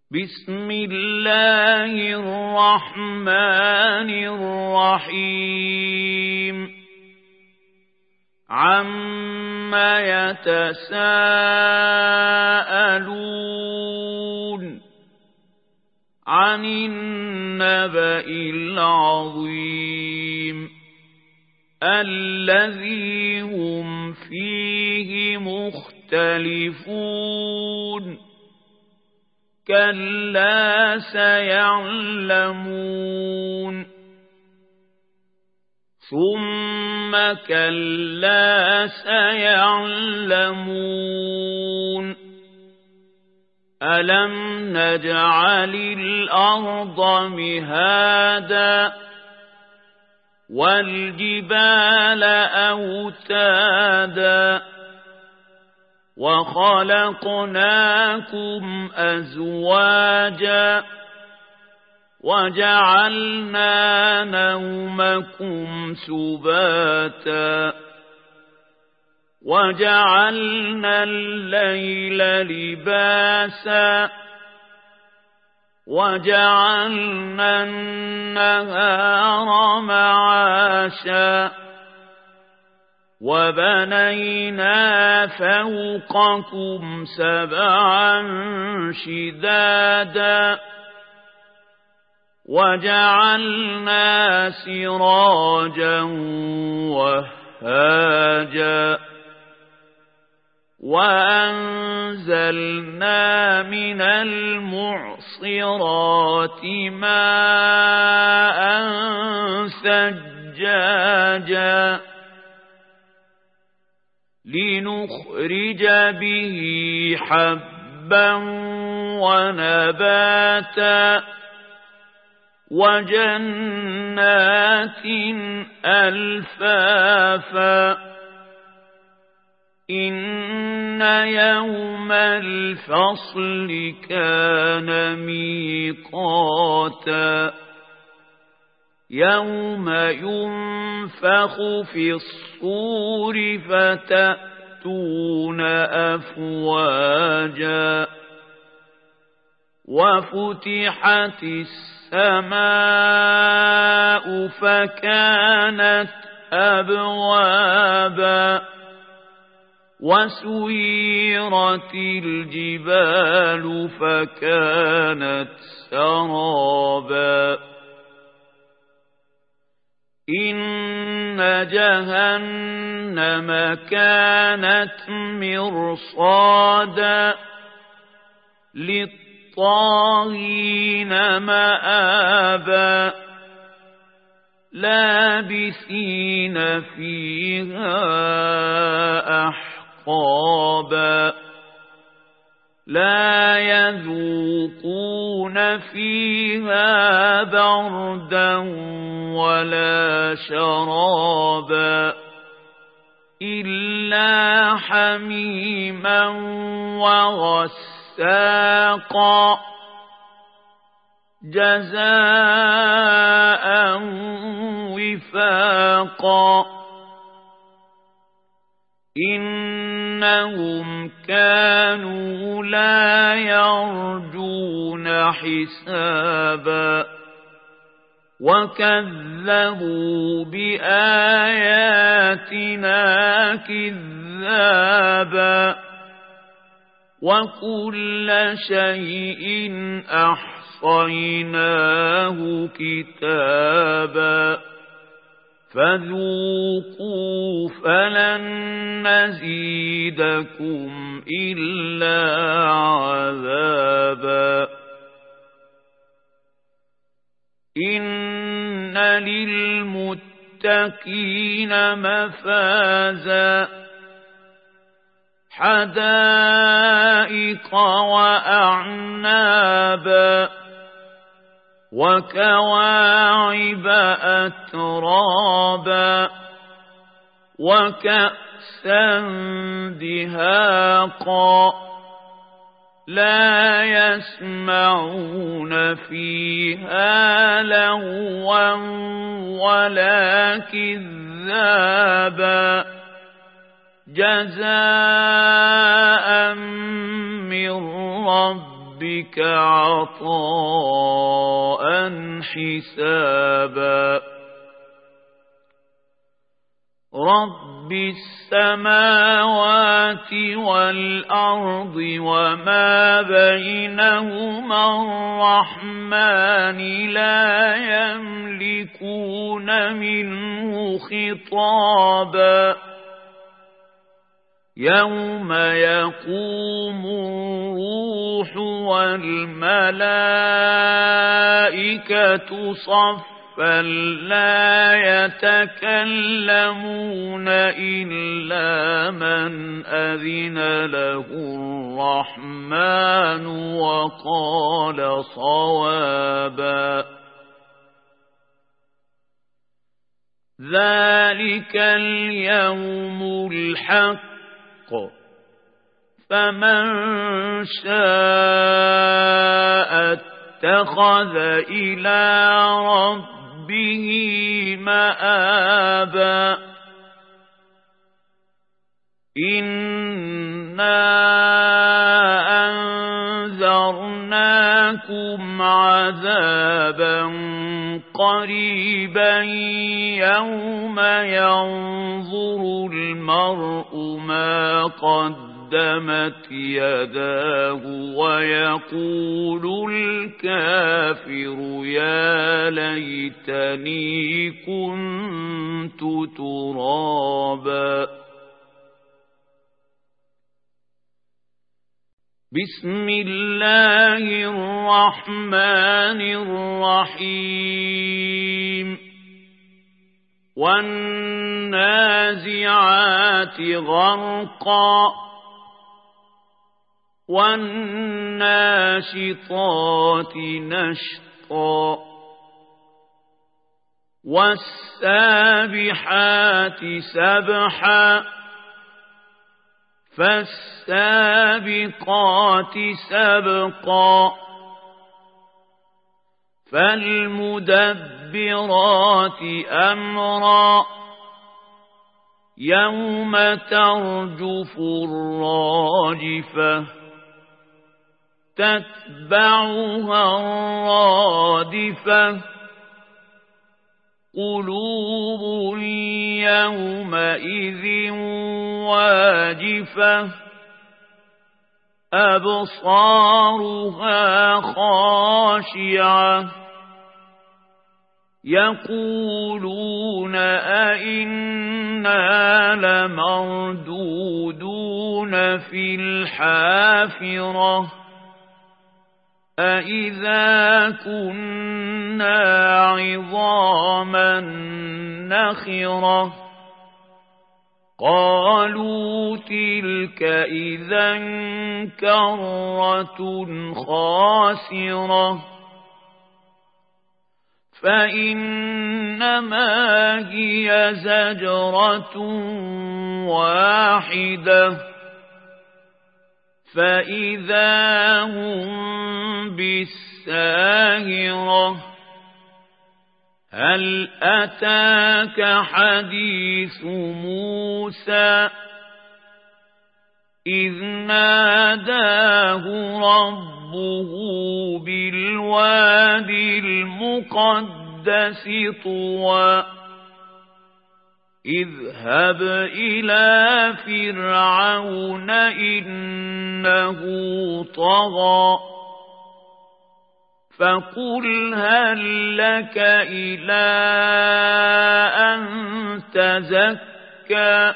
بسم الله الرحمن الرحيم عما يتساءلون عن النبأ العظيم الذي هم فيه مختلفون كلا سيعلمون ثم كلا سيعلمون ألم نجعل الأرض مهادا والجبال أوتادا وخلقناكم أزواجا وجعلنا نومكم سباتا وجعلنا الليل لباسا وجعلنا النهار معاشا وبنينا فوقكم سبعا شدادا وجعلنا سراجا وهاجا وأنزلنا من المعصرات ماء ثجاجا لنخرج به حبا ونباتا وجنات ألفافا إن يوم الفصل كان ميقاتا يوم ينفخ في الصور فتأتون أفواجا وفتحت السماء فكانت أبوابا وسيرت الجبال فكانت سرابا إن جهنم كانت مرصادا للطاغين مآبا لابثين فيها أحقابا لا يذوقون فيها بردا ولا شرابا إلا حميما وغساقا جزاء وفاقا إنهم كانوا لا يرجون حسابا وكذبوا بآياتنا كذابا وكل شيء أحصيناه كتابا فذوقوا فلن نزيدكم إلا عذابا إن للمتقين مفازا حدائق وأعنابا وكواعب أترابا وكأسا دهاقا لا يسمعون فيها لغوا ولا كذابا جزاء من ربهم ربك عطاء حسابا رب السماوات والأرض وما بينهما الرحمن لا يملكون منه خطابا يوم يقوم الروح والملائكة صفا فلا يتكلمون إلا من أذن له الرحمن وقال صوابا ذلك اليوم الحق فمن شاء اتخذ إلى ربه مآبا إنا أنذرناكم عذابا قريبا يوم ينظر المرء ما قدمت يداه ويقول الكافر يا ليتني كنت ترابا بسم الله الرحمن الرحيم والنازعات غرقا والناشطات نشطا والسابحات سبحا فالسابقات سبقا فالمدبرات أمرا يوم ترجف الراجفة تتبعها الرادفة قلوب يومئذ واجفة أبصارها خاشعة يقولون أئنا لمردودون في الحافرة أئذا كنا عظاما نخرة قالوا تلك إذا كرة خاسرة فإنما هي زجرة واحدة فإذا هم بالساهرة هل أتاك حديث موسى إذ ناداه ربه بالوادي المقدس طوى اذهب إلى فرعون إنه طغى فقل هل لك إلى أن تزكى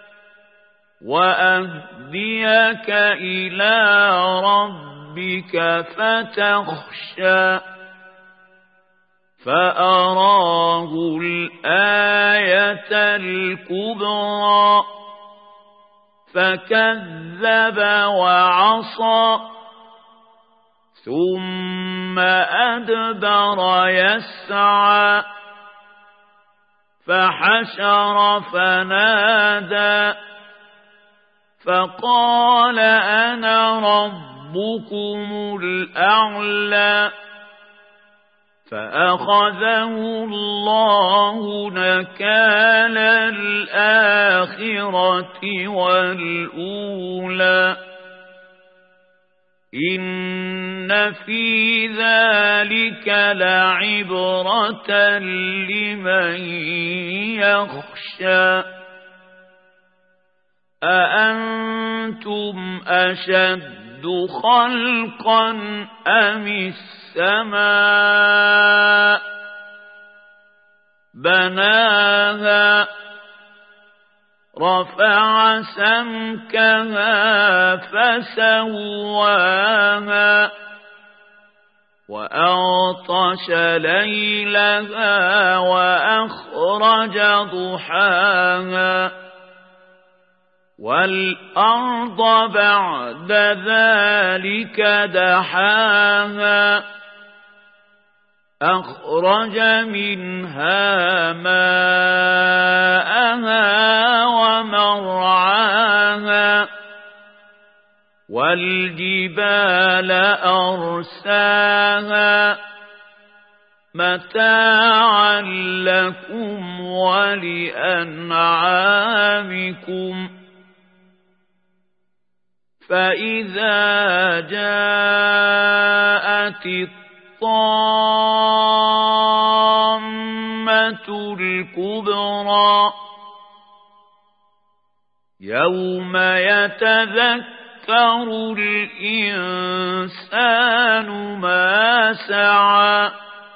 وأهديك إلى ربك فتخشى فأراه الآية الكبرى فكذب وعصى ثم أدبر يسعى فحشر فنادى فقال أنا ربكم الأعلى فأخذه الله نكال الآخرة والأولى إن في ذلك لعبرة لمن يخشى أأنتم أشد خلقا أم السماء بناها رفع سمكها فسواها وأغطش ليلها وأخرج ضحاها والأرض بعد ذلك دحاها أخرج منها ماءها ومرعاها والجبال أرساها متاعا لكم ولأنعامكم فإذا جاءت الطامة الكبرى يوم يتذكر الإنسان ما سعى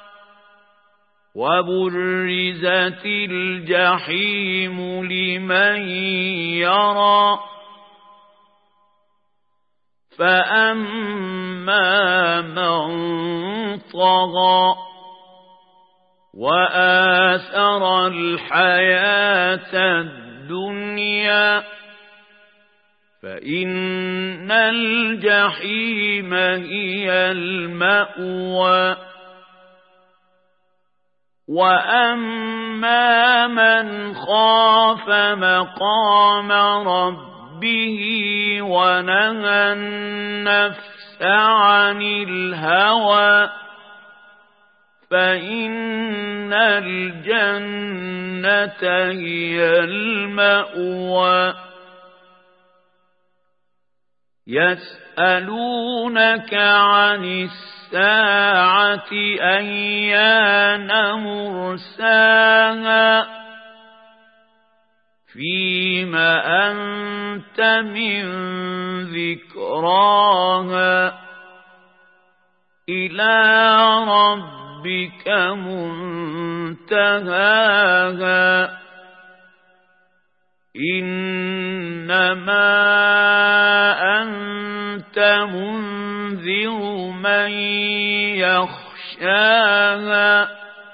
وبرزت الجحيم لمن يرى فأما من طغى وآثر الحياة الدنيا فإن الجحيم هي المأوى وأما من خاف مقام ربه ونهى النفس عن الهوى فإن الجنة هي المأوى يسألونك عن الساعة أيان مرساها فيم أنت من ذكراها إلى ربك منتهاها إنما أنت منذر من يخشاها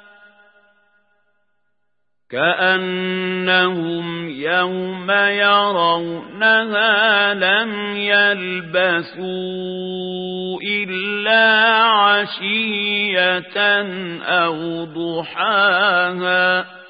كأنهم يوم يرونها لم يلبثوا إلا عشية أو ضحاها